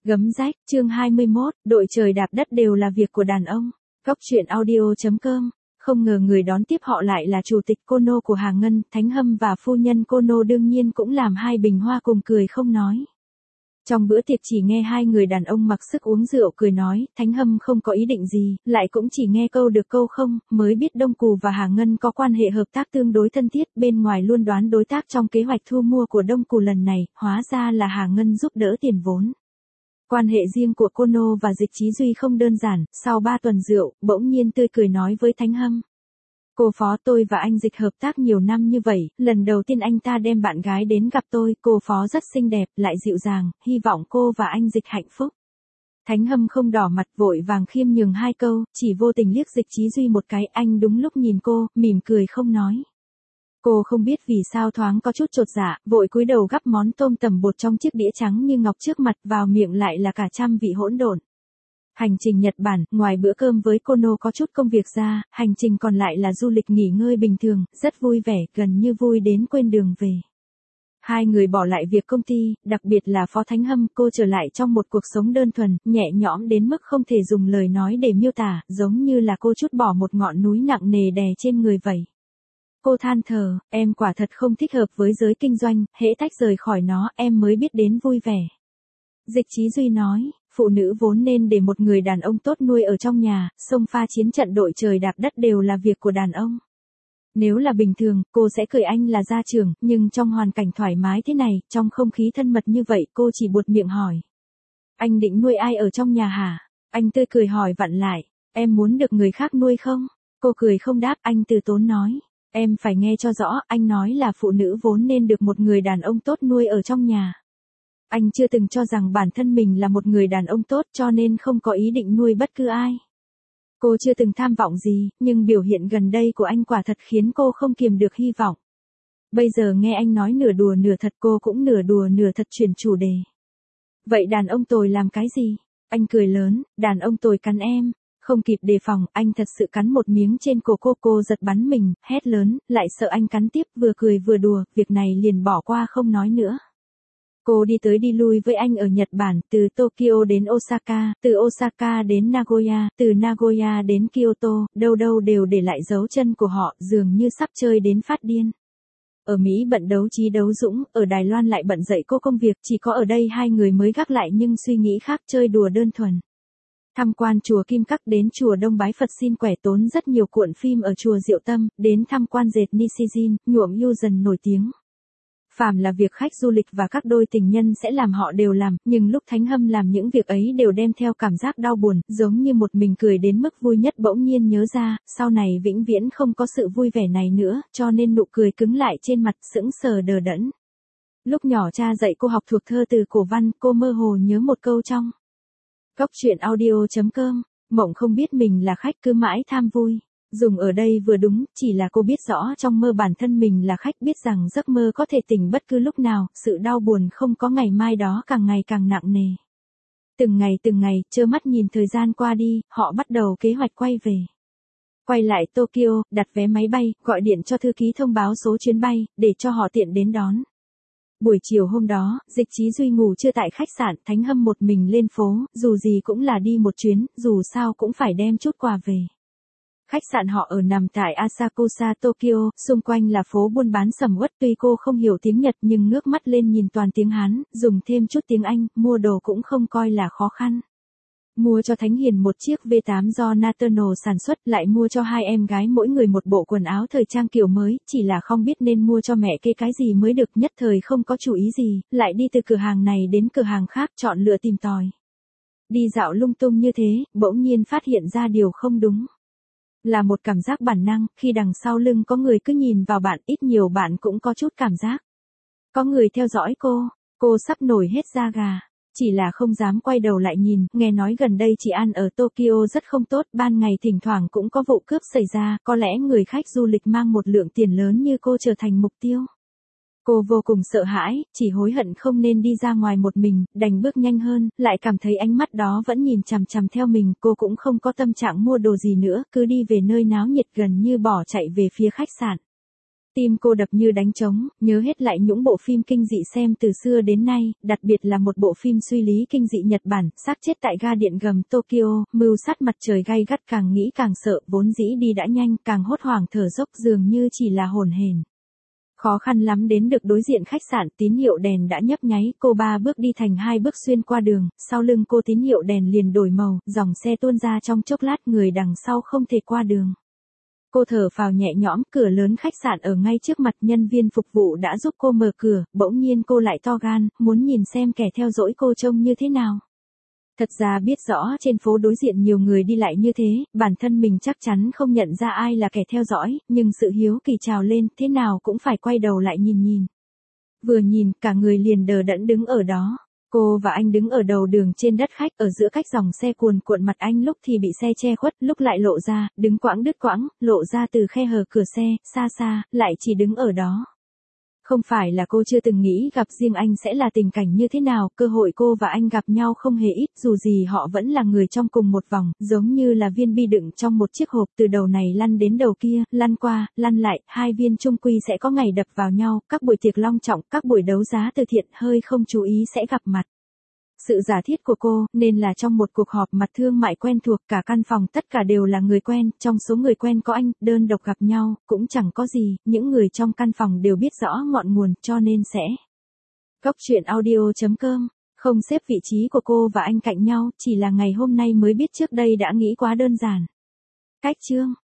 Gấm rách, chương 21, đội trời đạp đất đều là việc của đàn ông. Góc truyện audio.com. Không ngờ người đón tiếp họ lại là chủ tịch Kono của Hà Ngân, Thánh Hâm và phu nhân Kono đương nhiên cũng làm hai bình hoa cùng cười không nói. Trong bữa tiệc chỉ nghe hai người đàn ông mặc sức uống rượu cười nói, Thánh Hâm không có ý định gì, lại cũng chỉ nghe câu được câu không, mới biết Đông Cù và Hà Ngân có quan hệ hợp tác tương đối thân thiết, bên ngoài luôn đoán đối tác trong kế hoạch thu mua của Đông Cù lần này, hóa ra là Hà Ngân giúp đỡ tiền vốn. Quan hệ riêng của Kono và Dịch Chí Duy không đơn giản, sau 3 tuần rượu, bỗng nhiên tươi cười nói với Thánh Hâm. Cô Phó, tôi và anh Dịch hợp tác nhiều năm như vậy, lần đầu tiên anh ta đem bạn gái đến gặp tôi, cô Phó rất xinh đẹp, lại dịu dàng, hy vọng cô và anh Dịch hạnh phúc. Thánh Hâm không đỏ mặt vội vàng khiêm nhường 2 câu, chỉ vô tình liếc Dịch Chí Duy một cái, anh đúng lúc nhìn cô, mỉm cười không nói. Cô không biết vì sao thoáng có chút chột dạ, vội cúi đầu gắp món tôm tầm bột trong chiếc đĩa trắng như ngọc trước mặt, vào miệng lại là cả trăm vị hỗn độn. Hành trình Nhật Bản, ngoài bữa cơm với Kono có chút công việc ra, hành trình còn lại là du lịch nghỉ ngơi bình thường, rất vui vẻ, gần như vui đến quên đường về. Hai người bỏ lại việc công ty, đặc biệt là Phó Thánh Hâm, cô trở lại trong một cuộc sống đơn thuần, nhẹ nhõm đến mức không thể dùng lời nói để miêu tả, giống như là cô trút bỏ một ngọn núi nặng nề đè trên người vậy. Cô than thở, em quả thật không thích hợp với giới kinh doanh, hễ tách rời khỏi nó, em mới biết đến vui vẻ. Dịch Chí Duy nói, phụ nữ vốn nên để một người đàn ông tốt nuôi ở trong nhà, xông pha chiến trận đội trời đạp đất đều là việc của đàn ông. Nếu là bình thường, cô sẽ cười anh là gia trưởng, nhưng trong hoàn cảnh thoải mái thế này, trong không khí thân mật như vậy, cô chỉ buột miệng hỏi. Anh định nuôi ai ở trong nhà hả? Anh tươi cười hỏi vặn lại, em muốn được người khác nuôi không? Cô cười không đáp, anh từ tốn nói. Em phải nghe cho rõ, anh nói là phụ nữ vốn nên được một người đàn ông tốt nuôi ở trong nhà. Anh chưa từng cho rằng bản thân mình là một người đàn ông tốt cho nên không có ý định nuôi bất cứ ai. Cô chưa từng tham vọng gì, nhưng biểu hiện gần đây của anh quả thật khiến cô không kiềm được hy vọng. Bây giờ nghe anh nói nửa đùa nửa thật, cô cũng nửa đùa nửa thật chuyển chủ đề. Vậy đàn ông tồi làm cái gì? Anh cười lớn, đàn ông tồi cắn em. Không kịp đề phòng, anh thật sự cắn một miếng trên cổ cô giật bắn mình, hét lớn, lại sợ anh cắn tiếp, vừa cười vừa đùa, việc này liền bỏ qua không nói nữa. Cô đi tới đi lui với anh ở Nhật Bản, từ Tokyo đến Osaka, từ Osaka đến Nagoya, từ Nagoya đến Kyoto, đâu đâu đều để lại dấu chân của họ, dường như sắp chơi đến phát điên. Ở Mỹ bận đấu trí đấu dũng, ở Đài Loan lại bận dạy cô công việc, chỉ có ở đây hai người mới gác lại nhưng suy nghĩ khác, chơi đùa đơn thuần. Tham quan chùa Kim Cắc đến chùa Đông bái Phật xin quẻ tốn rất nhiều cuộn phim ở chùa Diệu Tâm, đến tham quan dệt Nishijin, nhuộm Yuuzhan nổi tiếng. Phàm là việc khách du lịch và các đôi tình nhân sẽ làm họ đều làm, nhưng lúc Thánh Hâm làm những việc ấy đều đem theo cảm giác đau buồn, giống như một mình cười đến mức vui nhất bỗng nhiên nhớ ra, sau này vĩnh viễn không có sự vui vẻ này nữa, cho nên nụ cười cứng lại trên mặt sững sờ đờ đẫn. Lúc nhỏ cha dạy cô học thuộc thơ từ cổ văn, cô mơ hồ nhớ một câu trong Góc truyện audio.com, mộng không biết mình là khách cứ mãi tham vui. Dùng ở đây vừa đúng, chỉ là cô biết rõ trong mơ bản thân mình là khách, biết rằng giấc mơ có thể tỉnh bất cứ lúc nào, sự đau buồn không có ngày mai đó càng ngày càng nặng nề. Từng ngày, trơ mắt nhìn thời gian qua đi, họ bắt đầu kế hoạch quay về. Quay lại Tokyo, đặt vé máy bay, gọi điện cho thư ký thông báo số chuyến bay, để cho họ tiện đến đón. Buổi chiều hôm đó, Dịch Chí Duy ngủ trưa tại khách sạn, Thánh Hâm một mình lên phố, dù gì cũng là đi một chuyến, dù sao cũng phải đem chút quà về. Khách sạn họ ở nằm tại Asakusa, Tokyo, xung quanh là phố buôn bán sầm uất, tuy cô không hiểu tiếng Nhật nhưng ngước mắt lên nhìn toàn tiếng Hán, dùng thêm chút tiếng Anh, mua đồ cũng không coi là khó khăn. Mua cho Thánh Hiền một chiếc V8 do Natano sản xuất, lại mua cho hai em gái mỗi người một bộ quần áo thời trang kiểu mới, chỉ là không biết nên mua cho mẹ cái gì mới được, nhất thời không có chủ ý gì, lại đi từ cửa hàng này đến cửa hàng khác chọn lựa tìm tòi. Đi dạo lung tung như thế, bỗng nhiên phát hiện ra điều không đúng. Là một cảm giác bản năng, khi đằng sau lưng có người cứ nhìn vào bạn, ít nhiều bạn cũng có chút cảm giác. Có người theo dõi cô sắp nổi hết da gà. Chỉ là không dám quay đầu lại nhìn, nghe nói gần đây chị An ở Tokyo rất không tốt, ban ngày thỉnh thoảng cũng có vụ cướp xảy ra, có lẽ người khách du lịch mang một lượng tiền lớn như cô trở thành mục tiêu. Cô vô cùng sợ hãi, chỉ hối hận không nên đi ra ngoài một mình, đành bước nhanh hơn, lại cảm thấy ánh mắt đó vẫn nhìn chằm chằm theo mình, cô cũng không có tâm trạng mua đồ gì nữa, cứ đi về nơi náo nhiệt gần như bỏ chạy về phía khách sạn. Tim cô đập như đánh trống, nhớ hết lại những bộ phim kinh dị xem từ xưa đến nay, đặc biệt là một bộ phim suy lý kinh dị Nhật Bản, xác chết tại ga điện ngầm Tokyo, mưu sát mặt trời gay gắt, càng nghĩ càng sợ, vốn dĩ đi đã nhanh, càng hốt hoảng thở dốc dường như chỉ là hổn hển. Khó khăn lắm đến được đối diện khách sạn, tín hiệu đèn đã nhấp nháy, cô 3 bước đi thành 2 bước xuyên qua đường, sau lưng cô tín hiệu đèn liền đổi màu, dòng xe tuôn ra trong chốc lát, người đằng sau không thể qua đường. Cô thở phào nhẹ nhõm, cửa lớn khách sạn ở ngay trước mặt, nhân viên phục vụ đã giúp cô mở cửa, bỗng nhiên cô lại to gan, muốn nhìn xem kẻ theo dõi cô trông như thế nào. Thật ra biết rõ trên phố đối diện nhiều người đi lại như thế, bản thân mình chắc chắn không nhận ra ai là kẻ theo dõi, nhưng sự hiếu kỳ trào lên, thế nào cũng phải quay đầu lại nhìn. Vừa nhìn, cả người liền đờ đẫn đứng ở đó. Cô và anh đứng ở đầu đường trên đất khách, ở giữa cách dòng xe cuồn cuộn, mặt anh lúc thì bị xe che khuất, lúc lại lộ ra, đứng quãng đứt quãng, lộ ra từ khe hở cửa xe, xa xa, lại chỉ đứng ở đó. Không phải là cô chưa từng nghĩ gặp riêng anh sẽ là tình cảnh như thế nào, cơ hội cô và anh gặp nhau không hề ít, dù gì họ vẫn là người trong cùng một vòng, giống như là viên bi đựng trong một chiếc hộp, từ đầu này lăn đến đầu kia, lăn qua, lăn lại, hai viên chung quy sẽ có ngày đập vào nhau, các buổi tiệc long trọng, các buổi đấu giá từ thiện, hơi không chú ý sẽ gặp mặt. Sự giả thiết của cô, nên là trong một cuộc họp mặt thương mại quen thuộc, cả căn phòng tất cả đều là người quen, trong số người quen có anh, đơn độc gặp nhau, cũng chẳng có gì, những người trong căn phòng đều biết rõ ngọn nguồn, cho nên sẽ. Cốc truyện audio.com, không xếp vị trí của cô và anh cạnh nhau, chỉ là ngày hôm nay mới biết, trước đây đã nghĩ quá đơn giản. Cách chương.